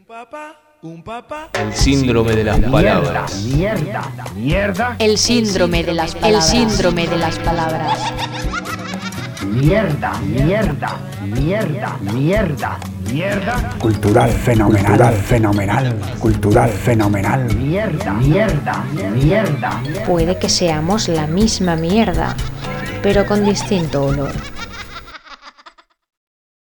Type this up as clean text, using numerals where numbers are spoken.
El síndrome de las palabras. Mierda. El síndrome de las palabras. El síndrome de las palabras. Mierda. Cultural fenomenal. Cultural fenomenal. Mierda. Puede que seamos la misma mierda, pero con distinto olor.